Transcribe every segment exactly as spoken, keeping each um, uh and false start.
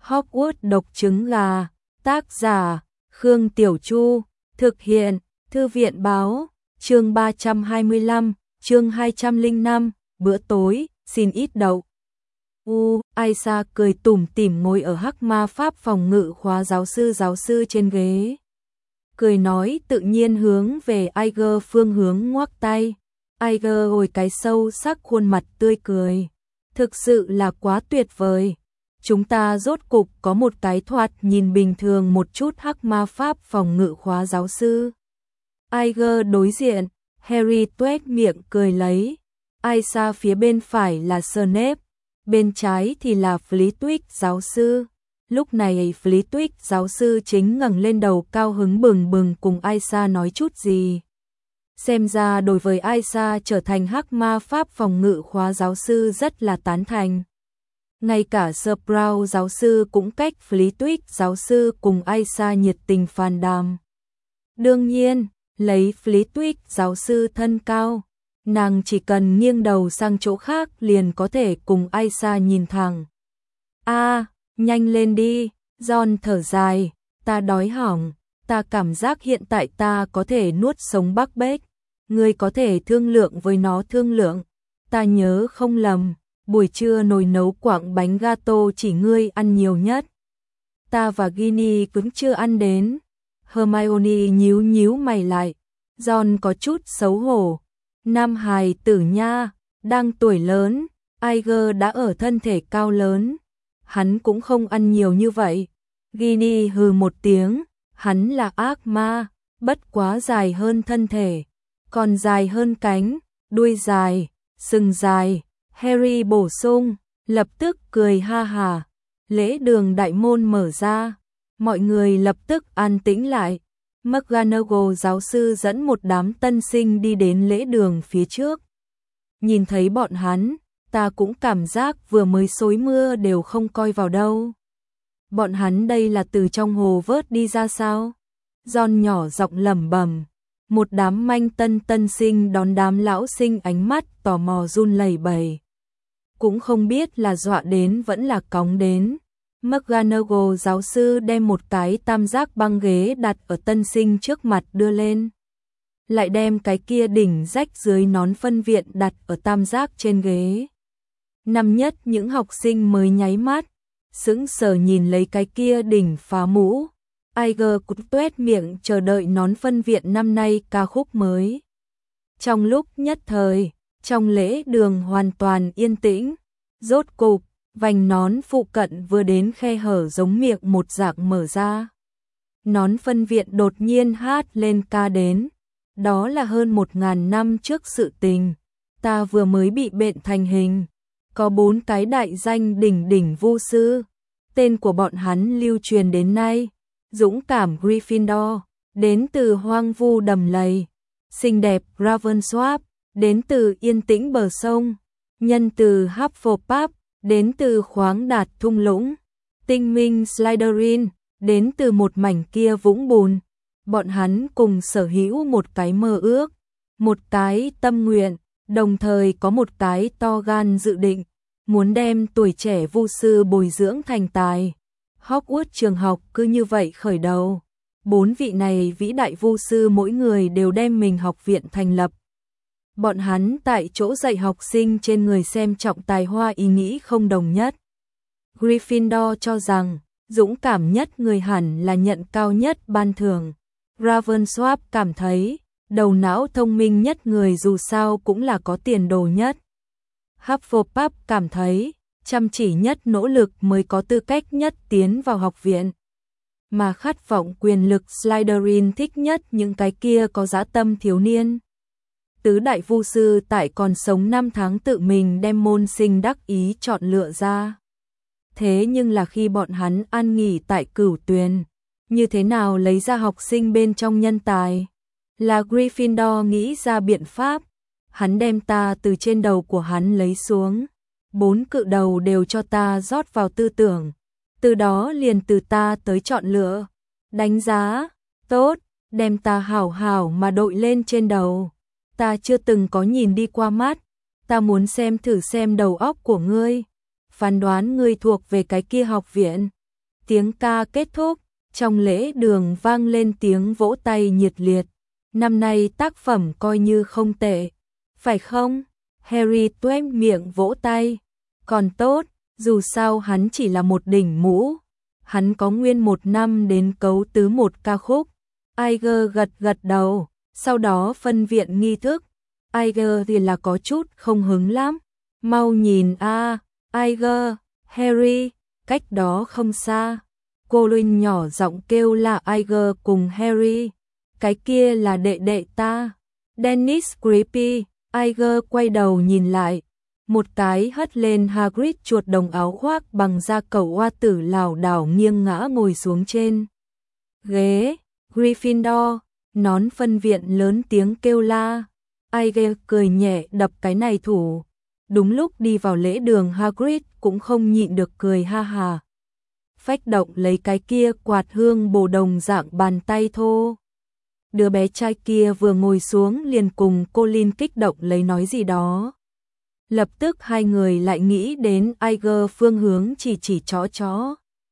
Hogwarts độc trứng gà, tác giả, Khương Tiểu Chu, thực hiện, Thư viện báo, chương ba trăm hai mươi lăm, chương hai trăm lẻ năm, bữa tối, xin ít đậu. U, Aisa cười tủm tỉm ngồi ở Hắc Ma Pháp phòng ngự khóa giáo sư giáo sư trên ghế. Cười nói tự nhiên hướng về Aiger phương hướng ngoắc tay. Aiger hồi cái sâu sắc khuôn mặt tươi cười. Thực sự là quá tuyệt vời. Chúng ta rốt cục có một cái thoạt nhìn bình thường một chút Hắc Ma Pháp phòng ngự khóa giáo sư. Aiger đối diện, Harry tuét miệng cười lấy. Aisa phía bên phải là Snape, bên trái thì là Flitwick giáo sư. Lúc này Flitwick giáo sư chính ngẩng lên đầu cao hứng bừng bừng cùng Aisa nói chút gì. Xem ra đối với Aisa trở thành Hắc Ma Pháp phòng ngự khóa giáo sư rất là tán thành. Ngay cả Sprout giáo sư cũng cách Flitwick giáo sư cùng Aisa nhiệt tình phàn đàm. Đương nhiên, lấy Flitwick giáo sư thân cao, nàng chỉ cần nghiêng đầu sang chỗ khác liền có thể cùng Aisa nhìn thẳng. A, à, nhanh lên đi, John thở dài, ta đói hỏng, ta cảm giác hiện tại ta có thể nuốt sống Bắc Bếch, ngươi có thể thương lượng với nó thương lượng, ta nhớ không lầm, buổi trưa nồi nấu quặng bánh gato chỉ ngươi ăn nhiều nhất. Ta và Ginny cũng chưa ăn đến. Hermione nhíu nhíu mày lại, John có chút xấu hổ. Nam hài tử nha, đang tuổi lớn, Aiger đã ở thân thể cao lớn, hắn cũng không ăn nhiều như vậy. Ginny hừ một tiếng, hắn là ác ma, bất quá dài hơn thân thể, còn dài hơn cánh, đuôi dài, sừng dài. Harry bổ sung, lập tức cười ha hà. Lễ đường đại môn mở ra, mọi người lập tức an tĩnh lại. McGonagall giáo sư dẫn một đám tân sinh đi đến lễ đường phía trước. Nhìn thấy bọn hắn, ta cũng cảm giác vừa mới xối mưa đều không coi vào đâu. Bọn hắn đây là từ trong hồ vớt đi ra sao? John nhỏ giọng lẩm bẩm. Một đám manh tân tân sinh đón đám lão sinh ánh mắt tò mò run lẩy bẩy. Cũng không biết là dọa đến vẫn là cóng đến. McGonagall giáo sư đem một cái tam giác băng ghế đặt ở tân sinh trước mặt đưa lên. Lại đem cái kia đỉnh rách dưới nón phân viện đặt ở tam giác trên ghế. Năm nhất những học sinh mới nháy mắt, sững sờ nhìn lấy cái kia đỉnh phá mũ. Aiger cũng tuét miệng chờ đợi nón phân viện năm nay ca khúc mới. Trong lúc nhất thời, trong lễ đường hoàn toàn yên tĩnh, rốt cục, vành nón phụ cận vừa đến khe hở giống miệng một dạng mở ra. Nón phân viện đột nhiên hát lên ca đến, đó là hơn một ngàn năm trước sự tình, ta vừa mới bị bệnh thành hình, có bốn cái đại danh đỉnh đỉnh vu sư, tên của bọn hắn lưu truyền đến nay, dũng cảm Gryffindor, đến từ hoang vu đầm lầy, xinh đẹp Ravensworth, đến từ yên tĩnh bờ sông, nhân từ Hufflepuff, đến từ khoáng đạt thung lũng, tinh minh Slytherin, đến từ một mảnh kia vũng bùn. Bọn hắn cùng sở hữu một cái mơ ước, một cái tâm nguyện, đồng thời có một cái to gan dự định, muốn đem tuổi trẻ vu sư bồi dưỡng thành tài. Hogwarts trường học cứ như vậy khởi đầu. Bốn vị này vĩ đại vu sư mỗi người đều đem mình học viện thành lập. Bọn hắn tại chỗ dạy học sinh trên người xem trọng tài hoa ý nghĩ không đồng nhất. Gryffindor cho rằng, dũng cảm nhất người hẳn là nhận cao nhất ban thưởng. Ravensworth cảm thấy, đầu não thông minh nhất người dù sao cũng là có tiền đồ nhất. Hufflepuff cảm thấy, chăm chỉ nhất nỗ lực mới có tư cách nhất tiến vào học viện. Mà khát vọng quyền lực Slytherin thích nhất những cái kia có dã tâm thiếu niên. Tứ đại vu sư tại còn sống năm tháng tự mình đem môn sinh đắc ý chọn lựa ra. Thế nhưng là khi bọn hắn an nghỉ tại Cửu Tuyền, như thế nào lấy ra học sinh bên trong nhân tài? Là Gryffindor nghĩ ra biện pháp, hắn đem ta từ trên đầu của hắn lấy xuống, bốn cự đầu đều cho ta rót vào tư tưởng, từ đó liền từ ta tới chọn lựa, đánh giá, tốt, đem ta hảo hảo mà đội lên trên đầu. Ta chưa từng có nhìn đi qua mắt, ta muốn xem thử xem đầu óc của ngươi, phán đoán ngươi thuộc về cái kia học viện, Tiếng ca kết thúc, trong lễ đường vang lên tiếng vỗ tay nhiệt liệt. Năm nay tác phẩm coi như không tệ, phải không? Harry tuét miệng vỗ tay. Còn tốt, dù sao hắn chỉ là một đỉnh mũ. Hắn có nguyên một năm đến cấu tứ một ca khúc. Iger gật gật đầu, sau đó phân viện nghi thức. Iger thì là có chút không hứng lắm. Mau nhìn a, à, Iger, Harry, cách đó không xa. Colin nhỏ giọng kêu là Iger cùng Harry. Cái kia là đệ đệ ta. Dennis Creepy. Iger quay đầu nhìn lại. Một cái hất lên Hagrid chuột đồng áo khoác bằng da cẩu oa tử lảo đảo nghiêng ngã ngồi xuống trên ghế. Gryffindor. Nón phân viện lớn tiếng kêu la. Iger cười nhẹ đập cái này thủ. Đúng lúc đi vào lễ đường Hagrid cũng không nhịn được cười ha hà. Phách động lấy cái kia quạt hương bồ đồng dạng bàn tay thô. Đứa bé trai kia vừa ngồi xuống liền cùng Colin kích động lấy nói gì đó. Lập tức hai người lại nghĩ đến Iger phương hướng chỉ chỉ chó chó.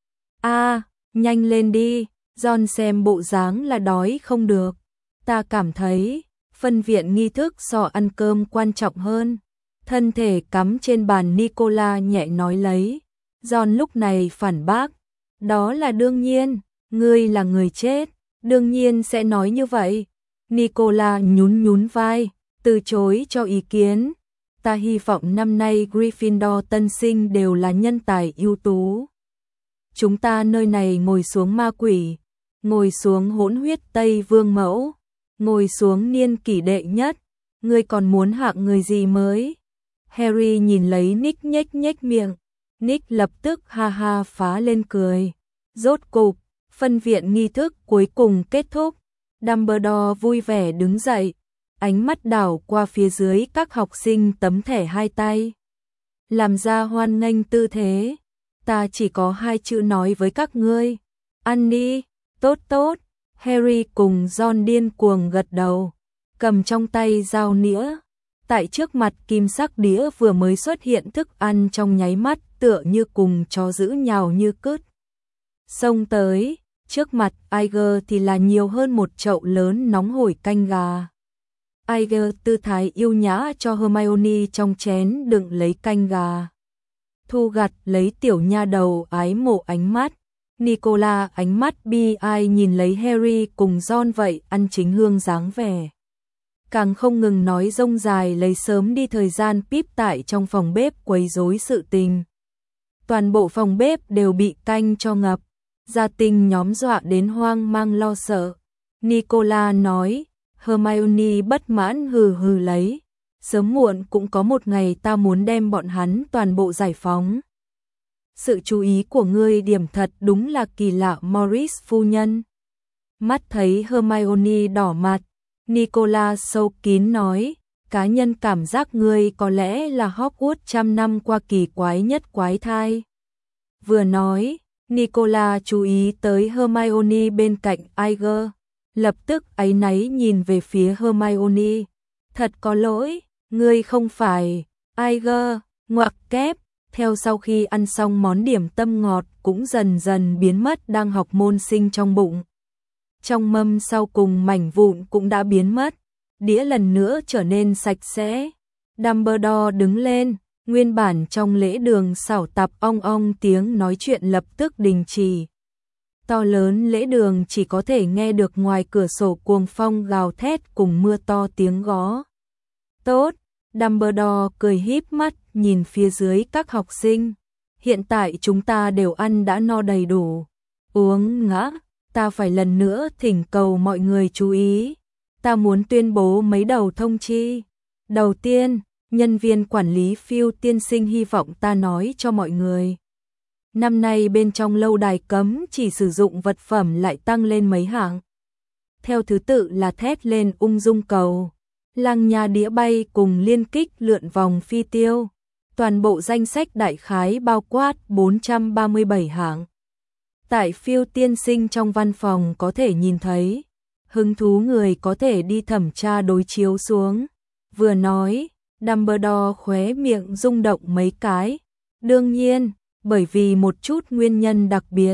A, à, nhanh lên đi, John xem bộ dáng là đói không được. Ta cảm thấy, phân viện nghi thức so ăn cơm quan trọng hơn. Thân thể cắm trên bàn Nicola nhẹ nói lấy. John lúc này phản bác. Đó là đương nhiên, ngươi là người chết, đương nhiên sẽ nói như vậy. Nicola nhún nhún vai, từ chối cho ý kiến. Ta hy vọng năm nay Gryffindor tân sinh đều là nhân tài ưu tú. Chúng ta nơi này ngồi xuống ma quỷ, ngồi xuống hỗn huyết Tây Vương mẫu, ngồi xuống niên kỷ đệ nhất, ngươi còn muốn hạng người gì mới? Harry nhìn lấy Nick nhếch nhếch miệng, Nick lập tức ha ha phá lên cười. Rốt cục, phân viện nghi thức cuối cùng kết thúc, Dumbledore vui vẻ đứng dậy, ánh mắt đảo qua phía dưới các học sinh tấm thẻ hai tay. Làm ra hoan nghênh tư thế, ta chỉ có hai chữ nói với các ngươi, ăn đi, tốt tốt. Harry cùng Ron điên cuồng gật đầu, cầm trong tay dao nĩa. Tại trước mặt kim sắc đĩa vừa mới xuất hiện thức ăn trong nháy mắt tựa như cùng chó dữ nhào như cứt. Xông tới, trước mặt Iger thì là nhiều hơn một chậu lớn nóng hổi canh gà. Iger tư thái yêu nhã cho Hermione trong chén đựng lấy canh gà. Thu gặt lấy tiểu nha đầu ái mộ ánh mắt. Nicola ánh mắt bi ai nhìn lấy Harry cùng Ron vậy ăn chính hương dáng vẻ. Càng không ngừng nói rông dài lấy sớm đi thời gian píp tại trong phòng bếp quấy rối sự tình. Toàn bộ phòng bếp đều bị canh cho ngập, gia tinh nhóm dọa đến hoang mang lo sợ. Nicola nói, Hermione bất mãn hừ hừ lấy, sớm muộn cũng có một ngày ta muốn đem bọn hắn toàn bộ giải phóng. Sự chú ý của ngươi điểm thật đúng là kỳ lạ Morris phu nhân. Mắt thấy Hermione đỏ mặt, Nicola sâu kín nói, cá nhân cảm giác ngươi có lẽ là Hogwarts trăm năm qua kỳ quái nhất quái thai. Vừa nói, Nicola chú ý tới Hermione bên cạnh Iger, lập tức áy náy nhìn về phía Hermione. Thật có lỗi, ngươi không phải, Iger, ngoặc kép, theo sau khi ăn xong món điểm tâm ngọt cũng dần dần biến mất đang học môn sinh trong bụng. Trong mâm sau cùng mảnh vụn cũng đã biến mất, đĩa lần nữa trở nên sạch sẽ. Dumbledore đứng lên, nguyên bản trong lễ đường xảo tạp ong ong tiếng nói chuyện lập tức đình chỉ. To lớn lễ đường chỉ có thể nghe được ngoài cửa sổ cuồng phong gào thét cùng mưa to tiếng gõ. Tốt, Dumbledore cười híp mắt nhìn phía dưới các học sinh. Hiện tại chúng ta đều ăn đã no đầy đủ. Uống ngã. Ta phải lần nữa thỉnh cầu mọi người chú ý. Ta muốn tuyên bố mấy đầu thông chi. Đầu tiên, nhân viên quản lý Phil tiên sinh hy vọng ta nói cho mọi người. Năm nay bên trong lâu đài cấm chỉ sử dụng vật phẩm lại tăng lên mấy hạng. Theo thứ tự là thét lên ung dung cầu, lăng nha đĩa bay cùng liên kích lượn vòng phi tiêu. Toàn bộ danh sách đại khái bao quát bốn trăm ba mươi bảy hạng. Tại Phil tiên sinh trong văn phòng có thể nhìn thấy, hứng thú người có thể đi thẩm tra đối chiếu xuống. Vừa nói, Dumbledore khóe miệng rung động mấy cái. Đương nhiên, bởi vì một chút nguyên nhân đặc biệt,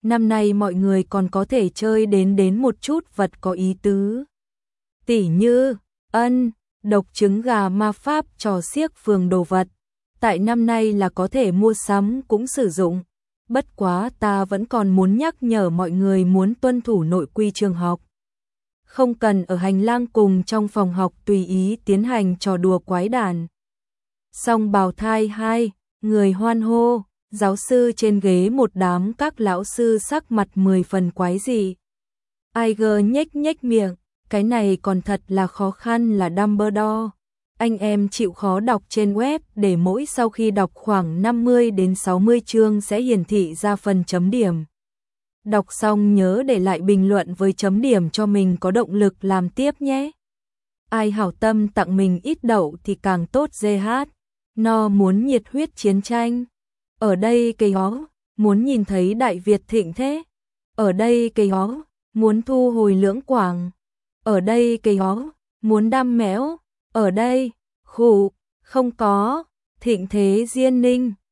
năm nay mọi người còn có thể chơi đến đến một chút vật có ý tứ. Tỉ như, ân, độc trứng gà ma pháp trò xiếc phường đồ vật. Tại năm nay là có thể mua sắm cũng sử dụng. Bất quá ta vẫn còn muốn nhắc nhở mọi người muốn tuân thủ nội quy trường học. Không cần ở hành lang cùng trong phòng học tùy ý tiến hành trò đùa quái đản. Song bào thai hai, người hoan hô, giáo sư trên ghế một đám các lão sư sắc mặt mười phần quái dị. Iger nhếch nhếch miệng, cái này còn thật là khó khăn là Dumbledore. Anh em chịu khó đọc trên web để mỗi sau khi đọc khoảng năm mươi đến sáu mươi chương sẽ hiển thị ra phần chấm điểm. Đọc xong nhớ để lại bình luận với chấm điểm cho mình có động lực làm tiếp nhé. Ai hảo tâm tặng mình ít đậu thì càng tốt giê hát. No muốn nhiệt huyết chiến tranh. Ở đây cây hó, muốn nhìn thấy Đại Việt thịnh thế. Ở đây cây hó, muốn thu hồi Lưỡng Quảng. Ở đây cây hó, muốn đam mẽo. Ở đây, khủ, không có, thịnh thế Diên Ninh.